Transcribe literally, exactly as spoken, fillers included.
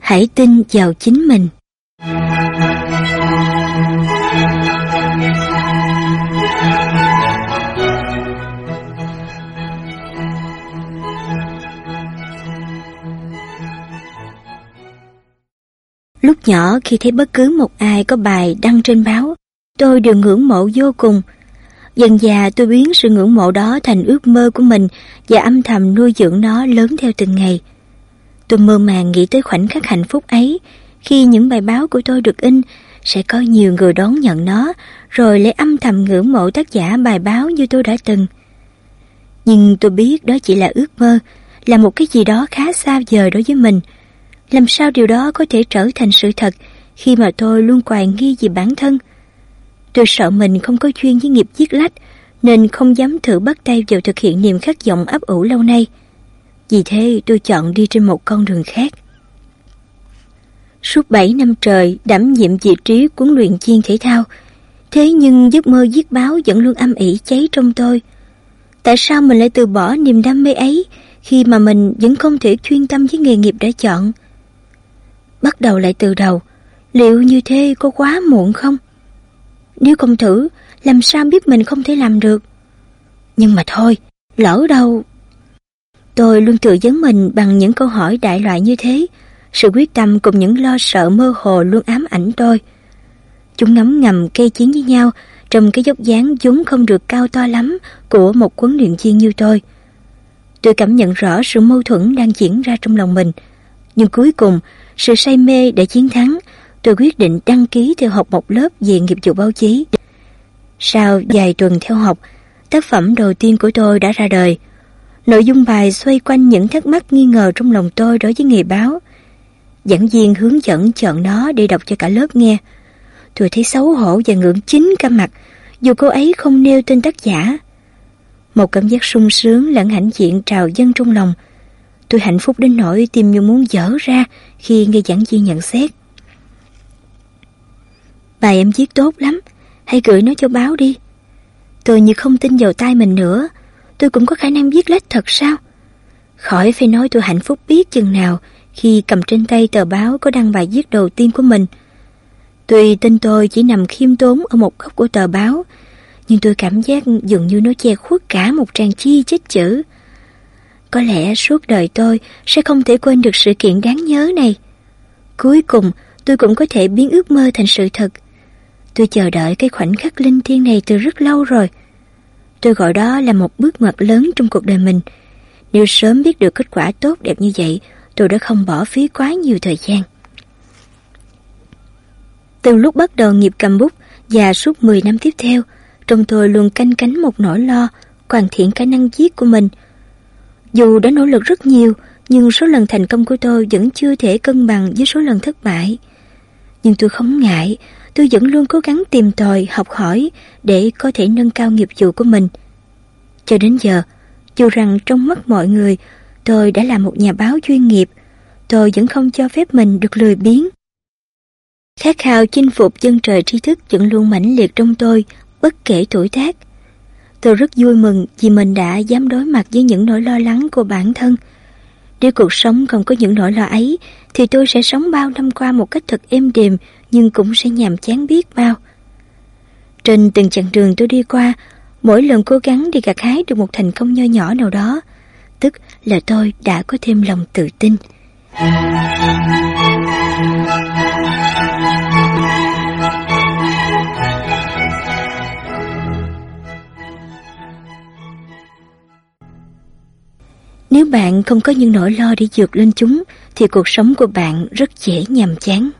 Hãy tin vào chính mình. Lúc nhỏ khi thấy bất cứ một ai có bài đăng trên báo, tôi đều ngưỡng mộ vô cùng. Dần dà tôi biến sự ngưỡng mộ đó thành ước mơ của mình và âm thầm nuôi dưỡng nó lớn theo từng ngày. Tôi mơ màng nghĩ tới khoảnh khắc hạnh phúc ấy, khi những bài báo của tôi được in, sẽ có nhiều người đón nhận nó, rồi lại âm thầm ngưỡng mộ tác giả bài báo như tôi đã từng. Nhưng tôi biết đó chỉ là ước mơ, là một cái gì đó khá xa vời đối với mình. Làm sao điều đó có thể trở thành sự thật khi mà tôi luôn hoài nghi về bản thân? Tôi sợ mình không có duyên với nghiệp viết lách, nên không dám thử bắt tay vào thực hiện niềm khát vọng ấp ủ lâu nay. Vì thế tôi chọn đi trên một con đường khác. Suốt bảy năm trời đảm nhiệm vị trí huấn luyện viên thể thao, thế nhưng giấc mơ viết báo vẫn luôn âm ỉ cháy trong tôi. Tại sao mình lại từ bỏ niềm đam mê ấy khi mà mình vẫn không thể chuyên tâm với nghề nghiệp đã chọn? Bắt đầu lại từ đầu, liệu như thế có quá muộn không? Nếu không thử, làm sao biết mình không thể làm được? Nhưng mà thôi, lỡ đâu. Tôi luôn tự vấn mình bằng những câu hỏi đại loại như thế. Sự quyết tâm cùng những lo sợ mơ hồ luôn ám ảnh tôi. Chúng ngấm ngầm cây chiến với nhau trong cái dốc dáng vốn không được cao to lắm của một huấn luyện viên như tôi. Tôi cảm nhận rõ sự mâu thuẫn đang diễn ra trong lòng mình. Nhưng cuối cùng, sự say mê đã chiến thắng. Tôi quyết định đăng ký theo học một lớp về nghiệp vụ báo chí. Sau vài tuần theo học, tác phẩm đầu tiên của tôi đã ra đời. Nội dung bài xoay quanh những thắc mắc nghi ngờ trong lòng tôi đối với nghề báo. Giảng viên hướng dẫn chọn nó để đọc cho cả lớp nghe. Tôi thấy xấu hổ và ngượng chín cả mặt, dù cô ấy không nêu tên tác giả. Một cảm giác sung sướng lẫn hãnh diện trào dâng trong lòng. Tôi hạnh phúc đến nỗi tim như muốn vỡ ra khi nghe giảng viên nhận xét. Bài em viết tốt lắm, hãy gửi nó cho báo đi. Tôi như không tin vào tai mình nữa. Tôi cũng có khả năng viết lách thật sao? Khỏi phải nói tôi hạnh phúc biết chừng nào khi cầm trên tay tờ báo có đăng bài viết đầu tiên của mình. Tuy tên tôi chỉ nằm khiêm tốn ở một góc của tờ báo, nhưng tôi cảm giác dường như nó che khuất cả một trang chi chít chữ. Có lẽ suốt đời tôi sẽ không thể quên được sự kiện đáng nhớ này. Cuối cùng tôi cũng có thể biến ước mơ thành sự thật. Tôi chờ đợi cái khoảnh khắc linh thiêng này từ rất lâu rồi. Tôi gọi đó là một bước ngoặt lớn trong cuộc đời mình. Nếu sớm biết được kết quả tốt đẹp như vậy, tôi đã không bỏ phí quá nhiều thời gian. Từ lúc bắt đầu nghiệp cầm bút và suốt mười năm tiếp theo, trong tôi luôn canh cánh một nỗi lo hoàn thiện khả năng viết của mình. Dù đã nỗ lực rất nhiều, nhưng số lần thành công của tôi vẫn chưa thể cân bằng với số lần thất bại. Nhưng tôi không ngại, tôi vẫn luôn cố gắng tìm tòi, học hỏi để có thể nâng cao nghiệp vụ của mình. Cho đến giờ, dù rằng trong mắt mọi người tôi đã là một nhà báo chuyên nghiệp, tôi vẫn không cho phép mình được lười biếng. Khát khao chinh phục chân trời tri thức vẫn luôn mãnh liệt trong tôi, bất kể tuổi tác. Tôi rất vui mừng vì mình đã dám đối mặt với những nỗi lo lắng của bản thân. Nếu cuộc sống không có những nỗi lo ấy, thì tôi sẽ sống bao năm qua một cách thật êm đềm, nhưng cũng sẽ nhàm chán biết bao. Trên từng chặng đường tôi đi qua, mỗi lần cố gắng để gặt hái được một thành công nho nhỏ nào đó, tức là tôi đã có thêm lòng tự tin. Nếu bạn không có những nỗi lo để vượt lên chúng, thì cuộc sống của bạn rất dễ nhàm chán.